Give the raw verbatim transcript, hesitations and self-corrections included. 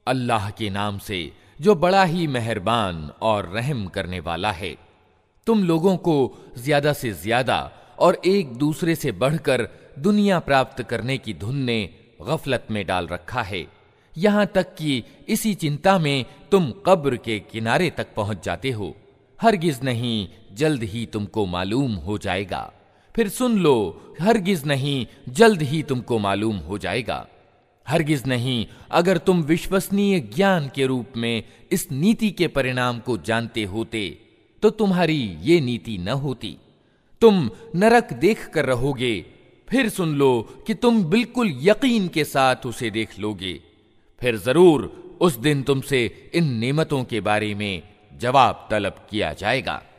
अल्लाह के नाम से जो बड़ा ही मेहरबान और रहम करने वाला है। तुम लोगों को ज्यादा से ज्यादा और एक दूसरे से बढ़कर दुनिया प्राप्त करने की धुन ने गफलत में डाल रखा है, यहां तक कि इसी चिंता में तुम कब्र के किनारे तक पहुंच जाते हो। हरगिज नहीं, जल्द ही तुमको मालूम हो जाएगा। फिर सुन लो, हरगिज नहीं, जल्द ही तुमको मालूम हो जाएगा। हरगिज नहीं, अगर तुम विश्वसनीय ज्ञान के रूप में इस नीति के परिणाम को जानते होते तो तुम्हारी ये नीति न होती। तुम नरक देख कर रहोगे, फिर सुन लो कि तुम बिल्कुल यकीन के साथ उसे देख लोगे। फिर जरूर उस दिन तुमसे इन नेमतों के बारे में जवाब तलब किया जाएगा।